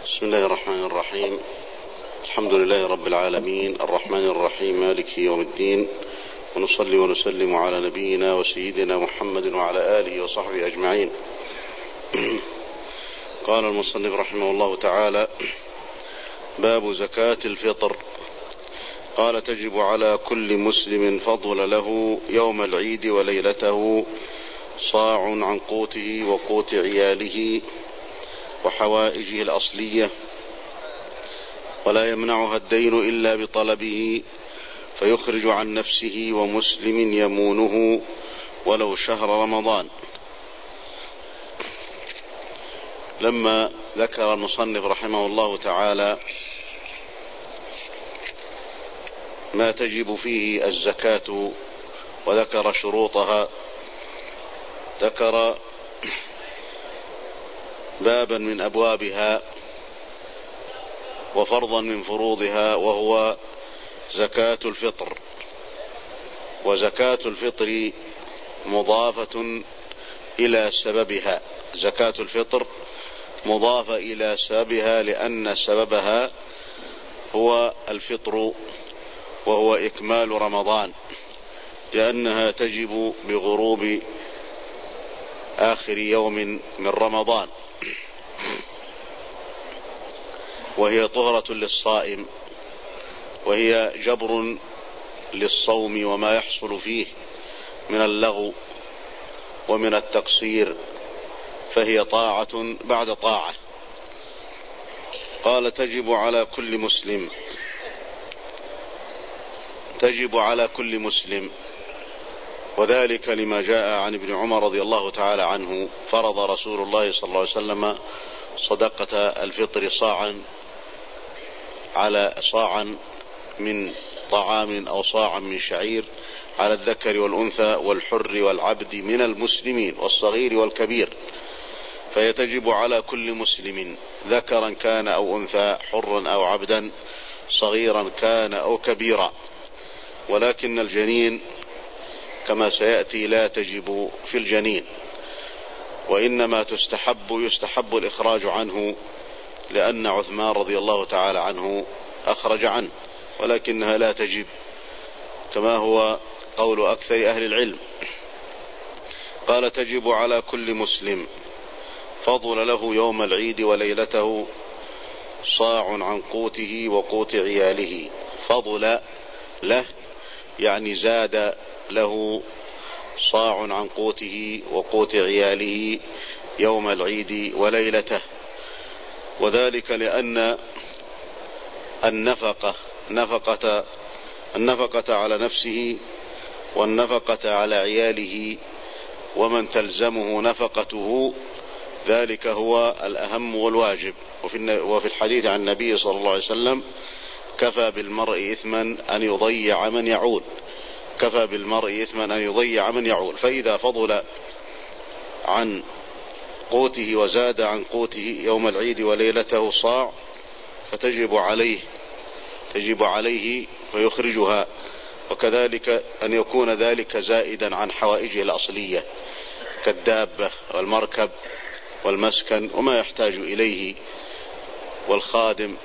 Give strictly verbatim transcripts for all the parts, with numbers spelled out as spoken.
بسم الله الرحمن الرحيم. الحمد لله رب العالمين الرحمن الرحيم مالك يوم الدين، ونصلي ونسلم على نبينا وسيدنا محمد وعلى آله وصحبه أجمعين. قال المصنف رحمه الله تعالى: باب زكاة الفطر. قال: تجب على كل مسلم فضل له يوم العيد وليلته صاع عن قوته وقوت عياله وحوائجه الأصلية، ولا يمنعها الدين إلا بطلبه، فيخرج عن نفسه ومسلم يمونه ولو شهر رمضان. لما ذكر المصنف رحمه الله تعالى ما تجب فيه الزكاة وذكر شروطها، ذكر بابا من أبوابها وفرضا من فروضها، وهو زكاة الفطر. وزكاة الفطر مضافة إلى سببها، زكاة الفطر مضافة إلى سببها، لأن سببها هو الفطر وهو إكمال رمضان، لأنها تجب بغروب آخر يوم من رمضان، وهي طهرة للصائم، وهي جبر للصوم وما يحصل فيه من اللغو ومن التقصير، فهي طاعة بعد طاعة. قال: تجب على كل مسلم، تجب على كل مسلم، وذلك لما جاء عن ابن عمر رضي الله تعالى عنه: فرض رسول الله صلى الله عليه وسلم صدقة الفطر صاعا على صاعا من طعام أو صاعا من شعير على الذكر والأنثى والحر والعبد من المسلمين والصغير والكبير، فيتجب على كل مسلم ذكرا كان أو أنثى، حرا أو عبدا، صغيرا كان أو كبيرا. ولكن الجنين كما سيأتي لا تجب في الجنين، وإنما تستحب يستحب الإخراج عنه، لأن عثمان رضي الله تعالى عنه أخرج عنه، ولكنها لا تجب كما هو قول أكثر أهل العلم. قال: تجب على كل مسلم فضل له يوم العيد وليلته صاع عن قوته وقوت عياله. فضل له يعني زاد له صاع عن قوته وقوت عياله يوم العيد وليلته، وذلك لأن النفقة نفقة النفقة على نفسه والنفقة على عياله ومن تلزمه نفقته، ذلك هو الأهم والواجب. وفي الحديث عن النبي صلى الله عليه وسلم: كفى بالمرء إثما أن يضيع من يعول، كفى بالمرء إثما أن يضيع من يعول. فإذا فضل عن قوته وزاد عن قوته يوم العيد وليلته صاع، فتجب عليه تجب عليه فيخرجها، وكذلك أن يكون ذلك زائدا عن حوائجه الأصلية كالدابة والمركب والمسكن وما يحتاج إليه والخادم.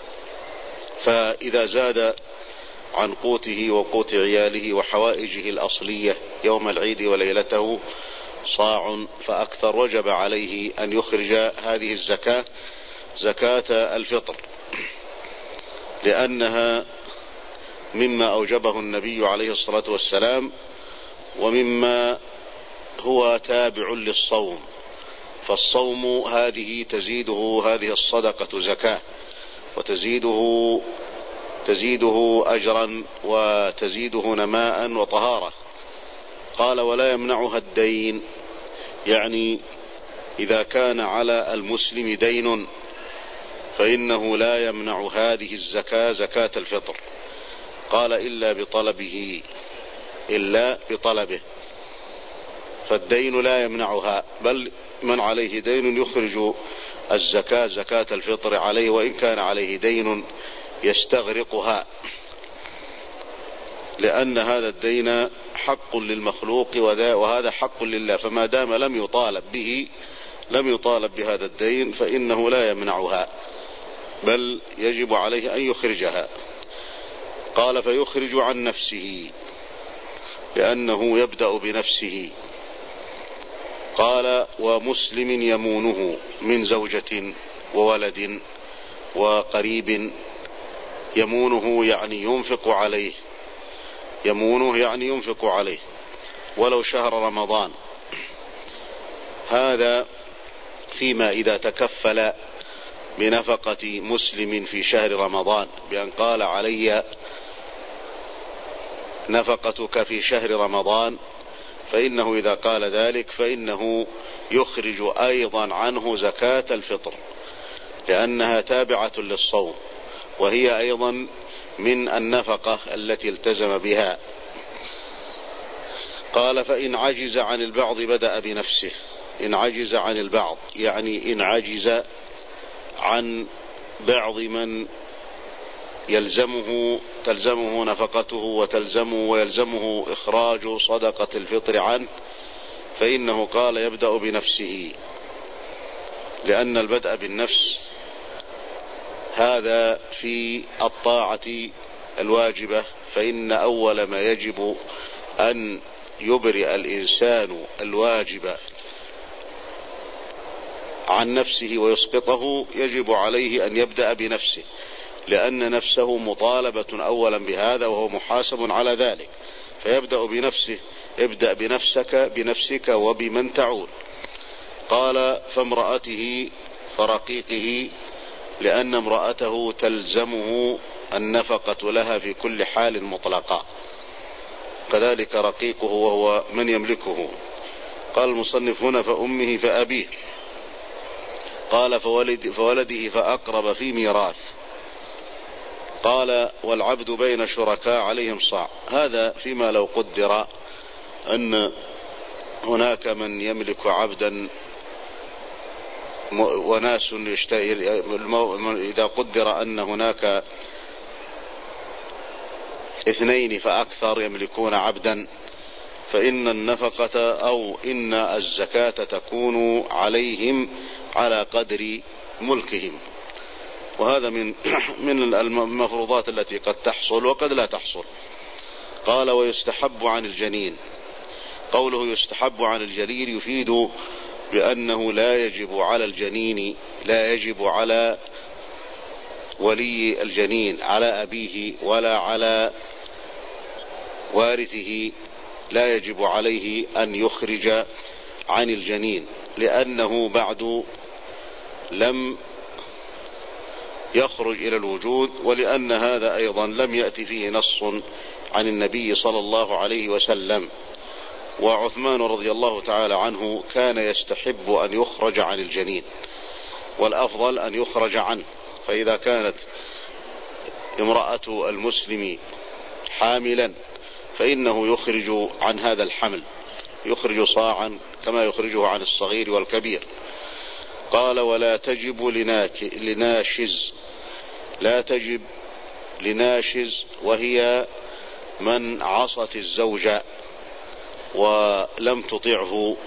فإذا زاد عن قوته وقوت عياله وحوائجه الأصلية يوم العيد وليلته صاع فأكثر، وجب عليه أن يخرج هذه الزكاة زكاة الفطر، لأنها مما أوجبه النبي عليه الصلاة والسلام، ومما هو تابع للصوم. فالصوم هذه تزيده هذه الصدقة زكاة، وتزيده تزيده أجرا وتزيده نماء وطهارة. قال: ولا يمنعها الدين، يعني إذا كان على المسلم دين فإنه لا يمنع هذه الزكاة زكاة الفطر. قال: إلا بطلبه، إلا بطلبه، فالدين لا يمنعها، بل من عليه دين يخرج الزكاة زكاة الفطر عليه، وإن كان عليه دين يستغرقها، لأن هذا الدين حق للمخلوق وهذا حق لله، فما دام لم يطالب به لم يطالب بهذا الدين فإنه لا يمنعها. بل يجب عليه أن يخرجها. قال فيخرج عن نفسه لأنه يبدأ بنفسه. قال ومسلم يمونه من زوجة وولد وقريب. يمونه يعني ينفق عليه، يمونه يعني ينفق عليه ولو شهر رمضان. هذا فيما إذا تكفل بنفقة مسلم في شهر رمضان بأن قال علي نفقتك في شهر رمضان، فإنه إذا قال ذلك فإنه يخرج أيضا عنه زكاة الفطر، لأنها تابعة للصوم وهي أيضا من النفقة التي التزم بها. قال فإن عجز عن البعض بدأ بنفسه. إن عجز عن البعض يعني إن عجز عن بعض من يلزمه تلزمه نفقته وتلزمه ويلزمه إخراج صدقة الفطر عنه، فإنه قال يبدأ بنفسه، لأن البدء بالنفس هذا في الطاعة الواجبة، فإن أول ما يجب أن يبرئ الإنسان الواجب عن نفسه ويسقطه يجب عليه أن يبدأ بنفسه، لأن نفسه مطالبة أولا بهذا وهو محاسب على ذلك، فيبدأ بنفسه. ابدأ بنفسك بنفسك وبمن تعول. قال فامرأته فرقيقه، لأن امرأته تلزمه النفقة لها في كل حال مطلقة، كذلك رقيقه وهو من يملكه. قال المصنف هنا فأمه فأبيه. قال فولد فولده فأقرب في ميراث. قال والعبد بين شركاء عليهم صاع. هذا فيما لو قدر أن هناك من يملك عبدا وناس يشتهي، إذا قدر أن هناك اثنين فأكثر يملكون عبدا، فإن النفقة أو إن الزكاة تكون عليهم على قدر ملكهم، وهذا من من المفروضات التي قد تحصل وقد لا تحصل. قال ويستحب عن الجنين. قوله يستحب عن الجنين يفيد بأنه لا يجب على الجنين، لا يجب على ولي الجنين، على أبيه ولا على وارثه، لا يجب عليه أن يخرج عن الجنين، لأنه بعد لم يخرج إلى الوجود، ولأن هذا أيضا لم يأتي فيه نص عن النبي صلى الله عليه وسلم. وعثمان رضي الله تعالى عنه كان يستحب أن يخرج عن الجنين، والأفضل أن يخرج عنه. فإذا كانت امرأة المسلم حاملا فإنه يخرج عن هذا الحمل، يخرج صاعا كما يخرجه عن الصغير والكبير. قال ولا تجب لناشز. لا تجب لناشز وهي من عصت الزوجة ولم تطعه.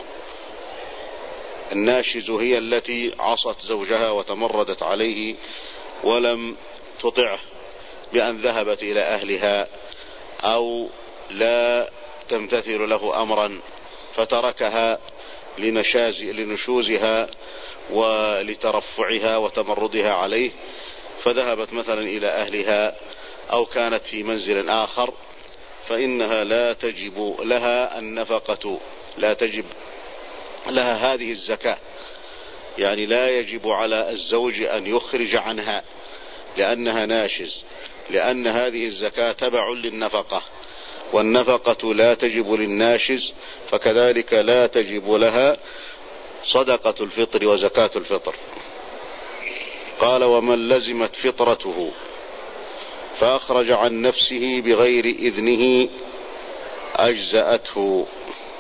الناشز هي التي عصت زوجها وتمردت عليه ولم تطعه، بأن ذهبت إلى أهلها أو لا تمتثل له أمرا فتركها لنشاز لنشوزها ولترفعها وتمردها عليه، فذهبت مثلا إلى أهلها أو كانت في منزل آخر، فإنها لا تجب لها النفقة، لا تجب لها هذه الزكاة، يعني لا يجب على الزوج أن يخرج عنها لأنها ناشز، لأن هذه الزكاة تبع للنفقة، والنفقة لا تجب للناشز، فكذلك لا تجب لها صدقة الفطر وزكاة الفطر. قال ومن لزمت فطرته فأخرج عن نفسه بغير إذنه أجزأته.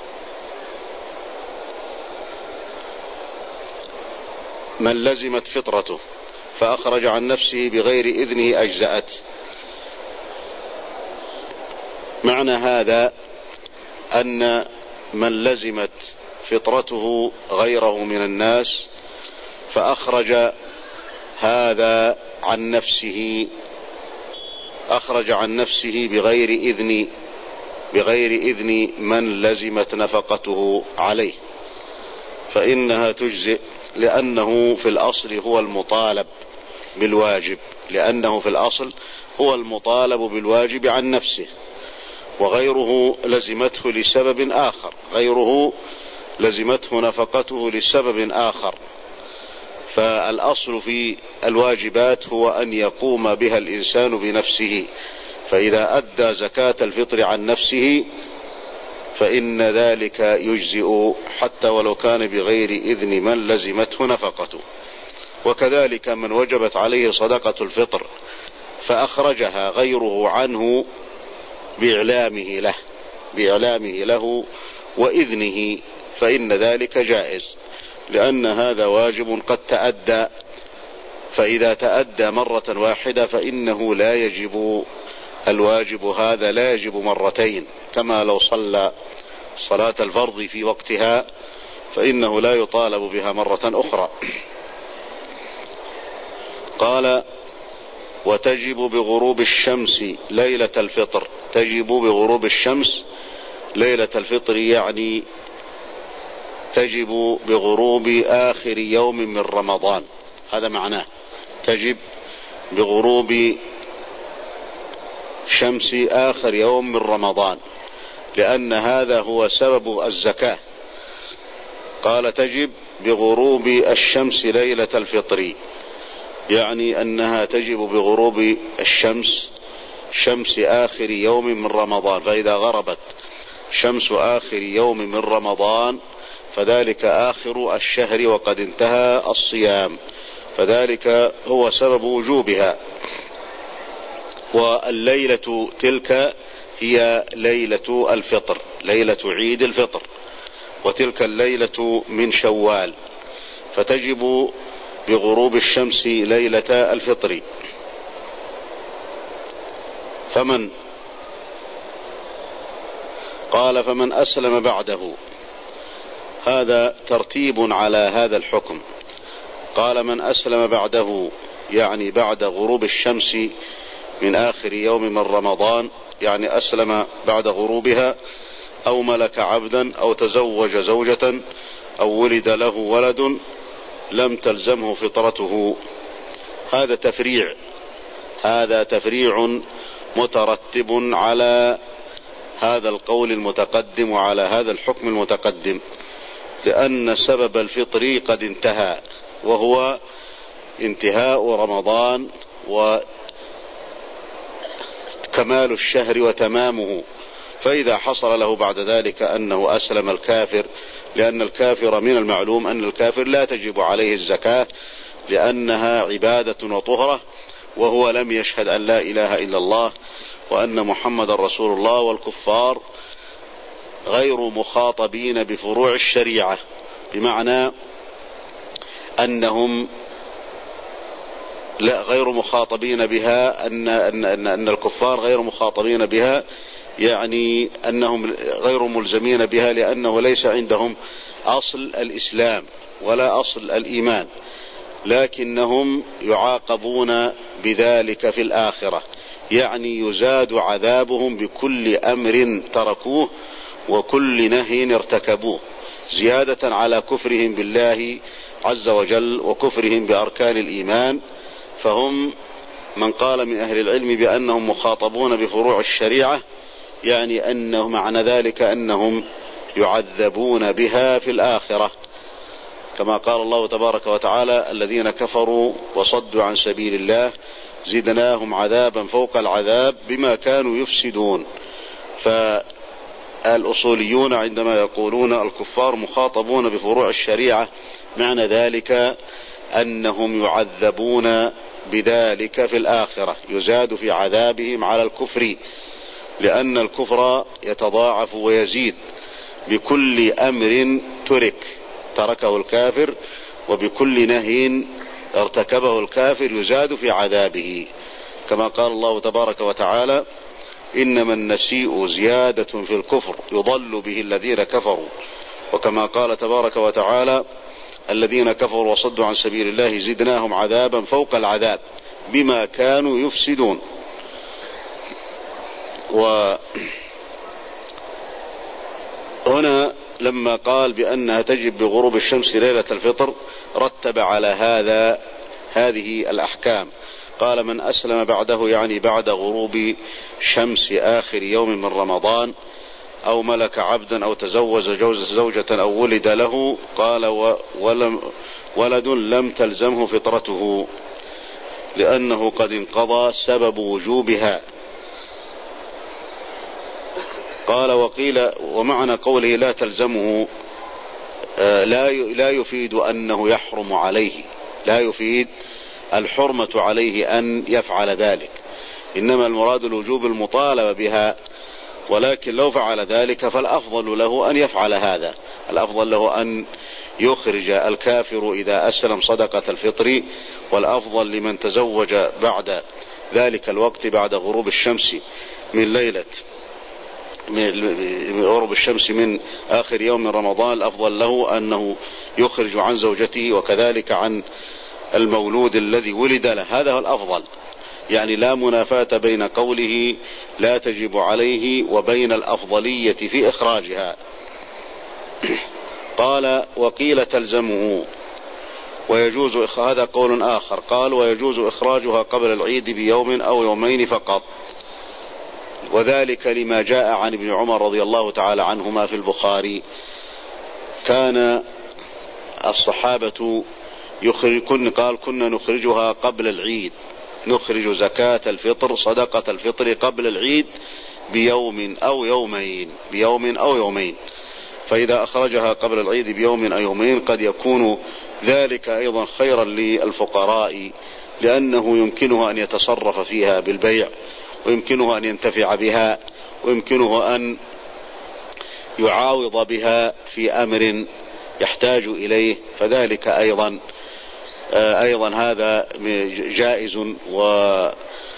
من لزمت فطرته فأخرج عن نفسه بغير إذنه أجزأته. معنى هذا أن من لزمت فطرته غيره من الناس فأخرج هذا عن نفسه، أخرج عن نفسه بغير إذن بغير إذن من لزمت نفقته عليه، فإنها تجزئ، لأنه في الأصل هو المطالب بالواجب لأنه في الأصل هو المطالب بالواجب عن نفسه، وغيره لزمته لسبب آخر غيره لزمته نفقته لسبب آخر. فالأصل في الواجبات هو أن يقوم بها الإنسان بنفسه، فإذا أدى زكاة الفطر عن نفسه فإن ذلك يجزئ حتى ولو كان بغير إذن من لزمته نفقته. وكذلك من وجبت عليه صدقة الفطر فأخرجها غيره عنه بإعلامه له بإعلامه له وإذنه، فإن ذلك جائز، لأن هذا واجب قد تأدى، فإذا تأدى مرة واحدة فإنه لا يجب الواجب هذا لا يجب مرتين، كما لو صلى صلاة الفرض في وقتها فإنه لا يطالب بها مرة أخرى. قال: وتجب بغروب الشمس ليلة الفطر. تجب بغروب الشمس ليلة الفطر، يعني تجب بغروب آخر يوم من رمضان، هذا معناه، تجب بغروب شمس آخر يوم من رمضان، لأن هذا هو سبب الزكاة. قال: تجب بغروب الشمس ليلة الفطر، يعني أنها تجب بغروب الشمس شمس آخر يوم من رمضان، فإذا غربت شمس آخر يوم من رمضان فذلك آخر الشهر وقد انتهى الصيام، فذلك هو سبب وجوبها. والليلة تلك هي ليلة الفطر، ليلة عيد الفطر، وتلك الليلة من شوال، فتجب بغروب الشمس ليلة الفطر. فمن قال فمن أسلم بعده، هذا ترتيب على هذا الحكم. قال: من أسلم بعده، يعني بعد غروب الشمس من آخر يوم من رمضان، يعني أسلم بعد غروبها، أو ملك عبدا، أو تزوج زوجة، أو ولد له ولد لم تلزمه فطرته. هذا تفريع هذا تفريع مترتب على هذا القول المتقدم وعلى هذا الحكم المتقدم، لأن سبب الفطر قد انتهى، وهو انتهاء رمضان وكمال الشهر وتمامه. فإذا حصل له بعد ذلك أنه أسلم الكافر، لأن الكافر من المعلوم أن الكافر لا تجب عليه الزكاة لأنها عبادة وطهرة، وهو لم يشهد أن لا إله إلا الله وأن محمد رسول الله. والكفار غير مخاطبين بفروع الشريعة، بمعنى أنهم لا غير مخاطبين بها أن, أن, أن, أن الكفار غير مخاطبين بها، يعني أنهم غير ملزمين بها، لأنه ليس عندهم أصل الإسلام ولا أصل الإيمان، لكنهم يعاقبون بذلك في الآخرة، يعني يزاد عذابهم بكل أمر تركوه وكل نهي ارتكبوه، زيادة على كفرهم بالله عز وجل وكفرهم بأركان الإيمان. فهم من قال من أهل العلم بأنهم مخاطبون بفروع الشريعة، يعني أنه معنى ذلك أنهم يعذبون بها في الآخرة، كما قال الله تبارك وتعالى: الذين كفروا وصدوا عن سبيل الله زدناهم عذابا فوق العذاب بما كانوا يفسدون. فالأصوليون عندما يقولون الكفار مخاطبون بفروع الشريعة، معنى ذلك أنهم يعذبون بذلك في الآخرة، يزاد في عذابهم على الكفر، لأن الكفر يتضاعف ويزيد بكل أمر ترك تركه الكافر، وبكل نهي ارتكبه الكافر يزاد في عذابه، كما قال الله تبارك وتعالى: إنما النسيء زيادة في الكفر يضل به الذين كفروا. وكما قال تبارك وتعالى: الذين كفروا وصدوا عن سبيل الله زدناهم عذابا فوق العذاب بما كانوا يفسدون. وهنا لما قال بأنها تجب بغروب الشمس ليلة الفطر رتب على هذا هذه الأحكام. قال: من أسلم بعده، يعني بعد غروب شمس آخر يوم من رمضان، أو ملك عبدا، أو تزوج زوجة، أو ولد له، قال: ولم ولد لم تلزمه فطرته لأنه قد انقضى سبب وجوبها. قال: وقيل ومعنى قوله لا تلزمه لا لا يفيد أنه يحرم عليه، لا يفيد الحرمة عليه أن يفعل ذلك، إنما المراد الوجوب المطالبة بها. ولكن لو فعل ذلك فالأفضل له أن يفعل هذا، الأفضل له أن يخرج الكافر إذا أسلم صدقة الفطر، والأفضل لمن تزوج بعد ذلك الوقت بعد غروب الشمس من ليلة من غروب الشمس من آخر يوم من رمضان، الأفضل له أنه يخرج عن زوجته وكذلك عن المولود الذي ولد له، هذا هو الأفضل. يعني لا منافاة بين قوله لا تجب عليه وبين الأفضلية في إخراجها. قال: وقيل تلزمه ويجوز، هذا قول آخر. قال: ويجوز إخراجها قبل العيد بيوم أو يومين فقط، وذلك لما جاء عن ابن عمر رضي الله تعالى عنهما في البخاري: كان الصحابة يخرج كن قال كنا نخرجها قبل العيد، نخرج زكاة الفطر صدقة الفطر قبل العيد بيوم أو يومين بيوم أو يومين فإذا أخرجها قبل العيد بيوم أو يومين قد يكون ذلك أيضا خيرا للفقراء، لأنه يمكنه أن يتصرف فيها بالبيع، ويمكنه أن ينتفع بها، ويمكنه أن يعاوض بها في أمر يحتاج إليه، فذلك أيضا أيضا هذا جائز وكان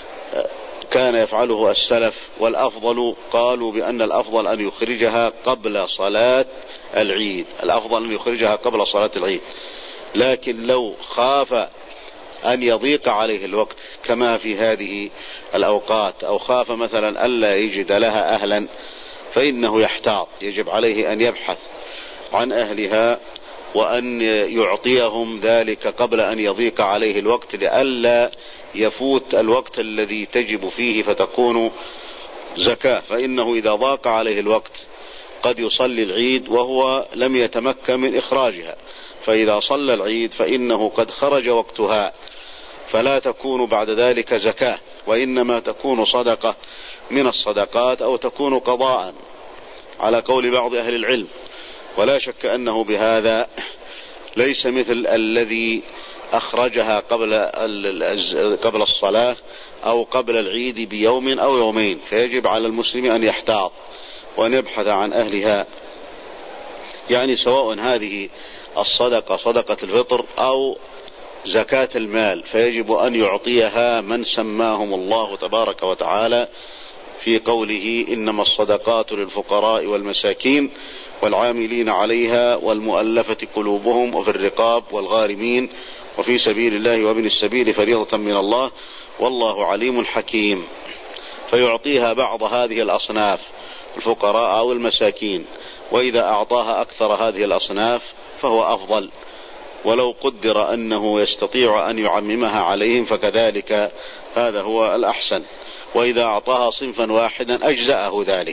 يفعله السلف. والأفضل قالوا بأن الأفضل أن يخرجها قبل صلاة العيد، الأفضل أن يخرجها قبل صلاة العيد. لكن لو خاف أن يضيق عليه الوقت كما في هذه الأوقات، أو خاف مثلا ألا يجد لها أهلا، فإنه يحتاط، يجب عليه أن يبحث عن أهلها وأن يعطيهم ذلك قبل أن يضيق عليه الوقت، لئلا يفوت الوقت الذي تجب فيه فتكون زكاة. فإنه إذا ضاق عليه الوقت قد يصلي العيد وهو لم يتمكن من إخراجها، فإذا صلى العيد فإنه قد خرج وقتها، فلا تكون بعد ذلك زكاة، وإنما تكون صدقة من الصدقات أو تكون قضاء على قول بعض أهل العلم. ولا شك أنه بهذا ليس مثل الذي أخرجها قبل قبل الصلاة أو قبل العيد بيوم أو يومين، فيجب على المسلم أن يحتاط وأن يبحث عن أهلها، يعني سواء هذه الصدقة صدقة الفطر أو زكاة المال، فيجب أن يعطيها من سماهم الله تبارك وتعالى في قوله إنما الصدقات للفقراء والمساكين والعاملين عليها والمؤلفة قلوبهم وفي الرقاب والغارمين وفي سبيل الله وابن السبيل فريضة من الله والله عليم حكيم. فيعطيها بعض هذه الأصناف الفقراء أو المساكين، وإذا أعطاها أكثر هذه الأصناف فهو أفضل، ولو قدر أنه يستطيع أن يعممها عليهم فكذلك هذا هو الأحسن، وإذا أعطاها صنفا واحدا أجزأه ذلك.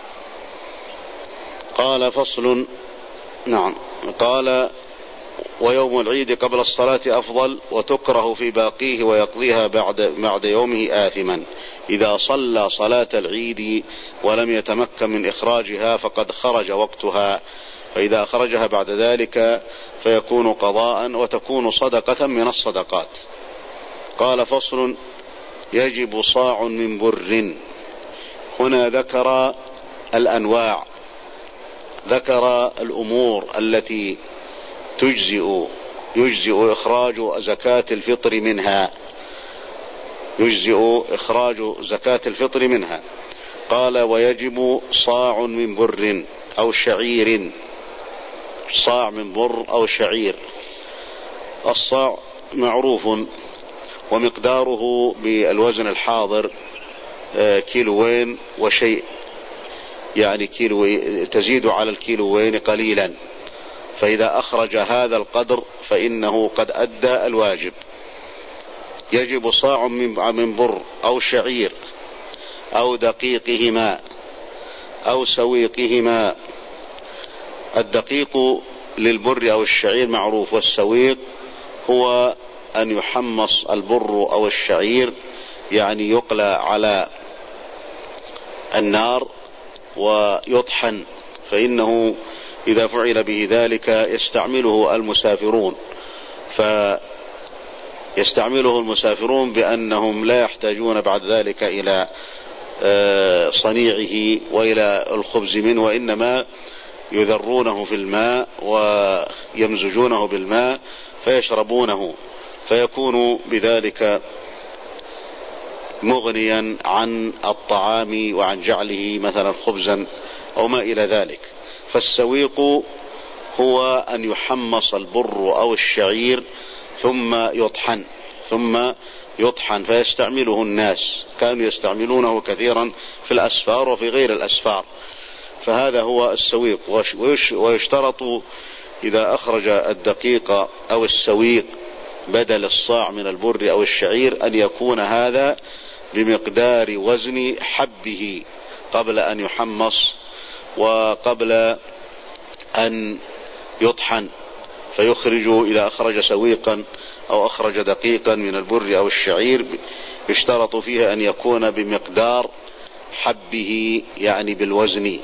قال: فصل. نعم. قال: ويوم العيد قبل الصلاة أفضل، وتكره في باقيه ويقضيها بعد بعد يومه آثما. إذا صلى صلاة العيد ولم يتمكن من إخراجها فقد خرج وقتها، فإذا أخرجها بعد ذلك فيكون قضاء وتكون صدقة من الصدقات. قال: فصل. يجب صاع من بر. هنا ذكر الأنواع، ذكر الأمور التي تجزئ يجزئ إخراج زكاة الفطر منها يجزئ إخراج زكاة الفطر منها. قال: ويجب صاع من بر أو شعير، صاع من بر أو شعير. الصاع معروف ومقداره بالوزن الحاضر كيلوين وشيء، يعني كيلو تزيد على الكيلوين قليلا، فإذا أخرج هذا القدر فإنه قد أدى الواجب. يجب صاع من بر أو شعير أو دقيقهما أو سويقهما. الدقيق للبر أو الشعير معروف، والسويق هو أن يحمص البر أو الشعير، يعني يقلى على النار ويطحن، فإنه إذا فعل به ذلك يستعمله المسافرون فيستعمله المسافرون بأنهم لا يحتاجون بعد ذلك إلى صنيعه وإلى الخبز منه، وإنما يذرونه في الماء ويمزجونه بالماء فيشربونه، فيكون بذلك مغنيا عن الطعام وعن جعله مثلا خبزا أو ما إلى ذلك. فالسويق هو أن يحمص البر أو الشعير ثم يطحن ثم يطحن فيستعمله الناس، كانوا يستعملونه كثيرا في الأسفار وفي غير الأسفار، فهذا هو السويق. ويشترط إذا أخرج الدقيق أو السويق بدل الصاع من البر أو الشعير أن يكون هذا بمقدار وزن حبه قبل أن يحمص وقبل أن يطحن، فيخرج إذا أخرج سويقا أو أخرج دقيقا من البر أو الشعير يشترط فيها أن يكون بمقدار حبه، يعني بالوزن،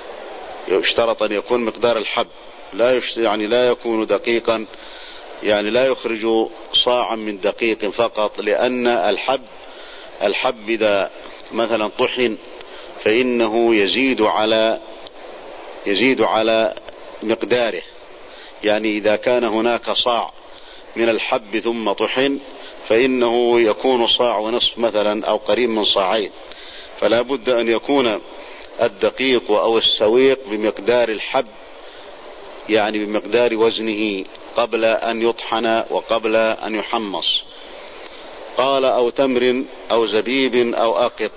يشترط أن يكون مقدار الحب، لا يعني لا يكون دقيقا، يعني لا يخرج صاعا من دقيق فقط، لأن الحب الحب إذا مثلا طحن فإنه يزيد على يزيد على مقداره، يعني إذا كان هناك صاع من الحب ثم طحن فإنه يكون صاع ونصف مثلا أو قريب من صاعين، فلا بد أن يكون الدقيق أو السويق بمقدار الحب، يعني بمقدار وزنه قبل أن يطحن وقبل أن يحمص. قال أو تمر أو زبيب أو أقط.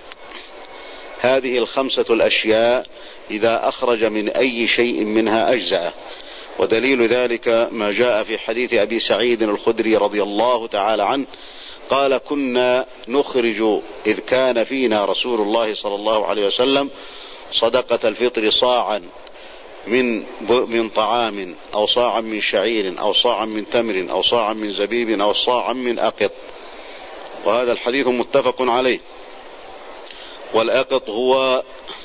هذه الخمسة الأشياء إذا أخرج من أي شيء منها أجزأ، ودليل ذلك ما جاء في حديث أبي سعيد الخدري رضي الله تعالى عنه قال كنا نخرج إذ كان فينا رسول الله صلى الله عليه وسلم صدقة الفطر صاعا من من طعام أو صاعا من شعير أو صاعا من تمر أو صاعا من زبيب أو صاعا من أقط. وهذا الحديث متفق عليه. والأقط هو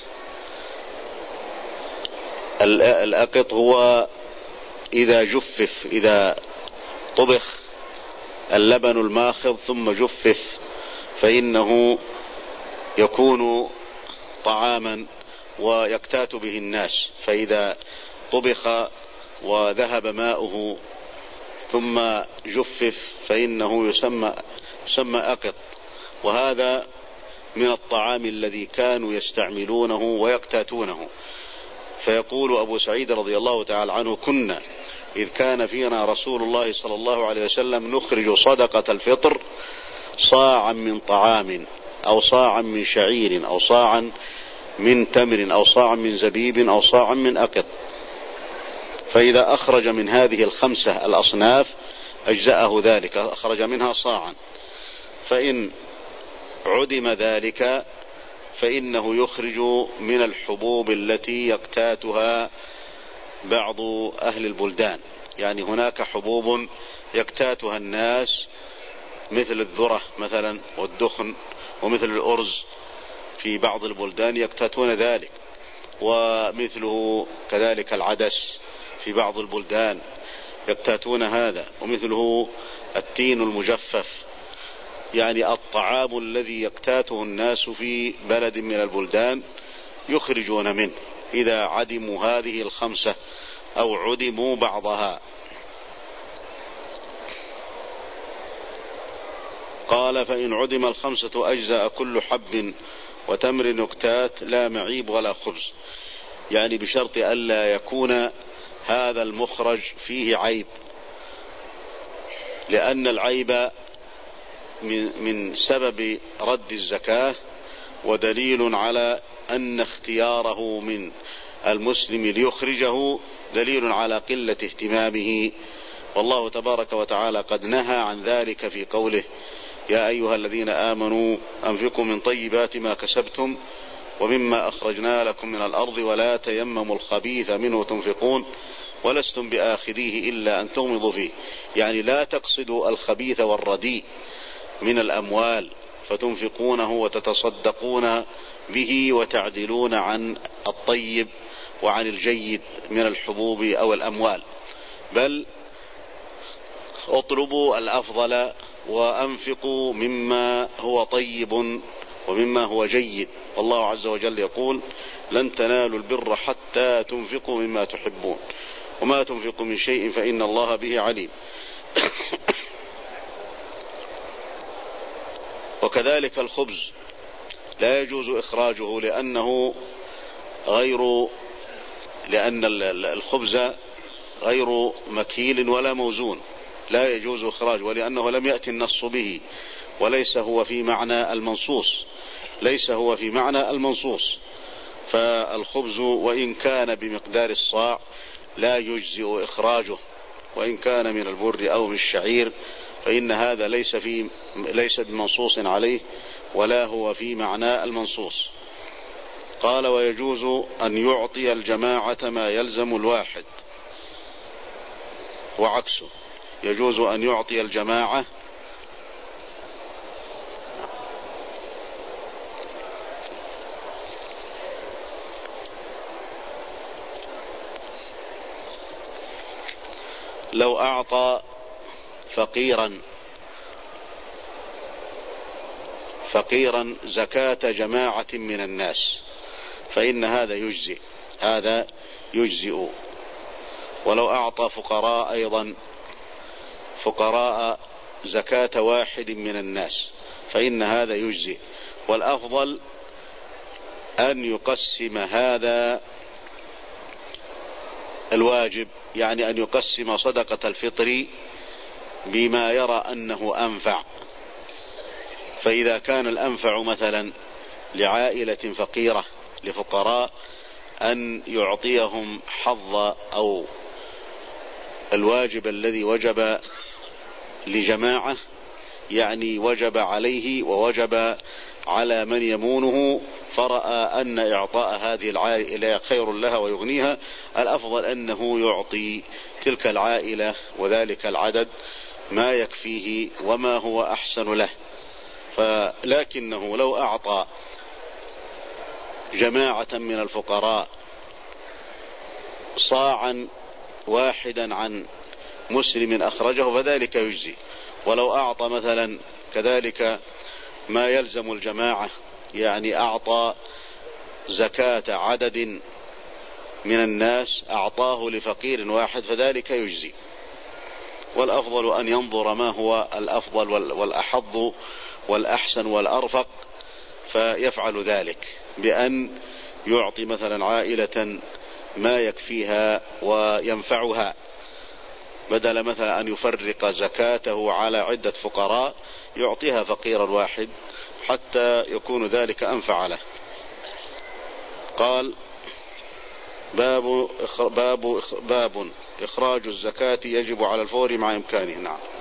الأقط هو إذا جفف، إذا طبخ اللبن الماخض ثم جفف فإنه يكون طعاما ويكتات به الناس، فإذا طبخ وذهب ماؤه ثم جفف فإنه يسمى يسمى أقط. وهذا من الطعام الذي كانوا يستعملونه ويقتاتونه. فيقول أبو سعيد رضي الله تعالى عنه كنا إذ كان فينا رسول الله صلى الله عليه وسلم نخرج صدقة الفطر صاعا من طعام أو صاعا من شعير أو صاعا من تمر أو صاعا من زبيب أو صاعا من أقط. فإذا أخرج من هذه الخمسة الأصناف أجزأه ذلك، أخرج منها صاعا. فإن عدم ذلك فإنه يخرج من الحبوب التي يقتاتها بعض أهل البلدان، يعني هناك حبوب يقتاتها الناس مثل الذرة مثلا والدخن ومثل الأرز في بعض البلدان يقتاتون ذلك، ومثله كذلك العدس في بعض البلدان يقتاتون هذا، ومثله التين المجفف، يعني الطعام الذي يقتاته الناس في بلد من البلدان يخرجون منه إذا عدموا هذه الخمسة أو عدموا بعضها. قال فإن عدم الخمسة أجزاء كل حب وتمر يقتات لا معيب ولا خبز، يعني بشرط ألا يكون هذا المخرج فيه عيب، لأن العيب من, من سبب رد الزكاة، ودليل على أن اختياره من المسلم ليخرجه دليل على قلة اهتمامه. والله تبارك وتعالى قد نهى عن ذلك في قوله: يا أيها الذين آمنوا أنفقوا من طيبات ما كسبتم ومما أخرجنا لكم من الأرض ولا تيمموا الخبيث منه تنفقون ولستم بآخذيه إلا أن تغمضوا فيه. يعني لا تقصدوا الخبيث والرديء من الأموال فتنفقونه وتتصدقون به وتعدلون عن الطيب وعن الجيد من الحبوب أو الأموال، بل اطلبوا الأفضل وأنفقوا مما هو طيب ومما هو جيد. والله عز وجل يقول: لن تنالوا البر حتى تنفقوا مما تحبون وما تنفقوا من شيء فإن الله به عليم. وكذلك الخبز لا يجوز إخراجه لأنه غير لأن الخبز غير مكيل ولا موزون، لا يجوز إخراجه، ولأنه لم يأتي النص به، وليس هو في معنى المنصوص ليس هو في معنى المنصوص فالخبز وإن كان بمقدار الصاع لا يجزئ إخراجه، وإن كان من البر أو من الشعير فإن هذا ليس في ليس بمنصوص عليه ولا هو في معنى المنصوص. قال: ويجوز أن يعطي الجماعة ما يلزم الواحد، وعكسه يجوز أن يعطي الجماعة لو أعطى فقيرا فقيرا زكاة جماعة من الناس فإن هذا يجزئ هذا يجزئ ولو أعطى فقراء أيضا فقراء زكاة واحد من الناس فإن هذا يجزئ. والأفضل أن يقسم هذا الواجب، يعني أن يقسم صدقة الفطر بما يرى أنه أنفع. فإذا كان الأنفع مثلا لعائلة فقيرة لفقراء أن يعطيهم حظ أو الواجب الذي وجب لجماعة، يعني وجب عليه ووجب على من يمونه، فرأى أن إعطاء هذه العائلة خير لها ويغنيها، الأفضل أنه يعطي تلك العائلة وذلك العدد ما يكفيه وما هو أحسن له. فلكنه لو أعطى جماعة من الفقراء صاعا واحدا عن مسلم أخرجه فذلك يجزي. ولو أعطى مثلا كذلك ما يلزم الجماعة، يعني أعطى زكاة عدد من الناس أعطاه لفقير واحد فذلك يجزي. والأفضل أن ينظر ما هو الأفضل والأحظ والأحسن والأرفق فيفعل ذلك بأن يعطي مثلا عائلة ما يكفيها وينفعها، بدل مثلا أن يفرق زكاته على عدة فقراء يعطيها فقيرا واحد حتى يكون ذلك أنفع له. قال: باب باب باب إخراج الزكاة يجب على الفور مع إمكانه. نعم.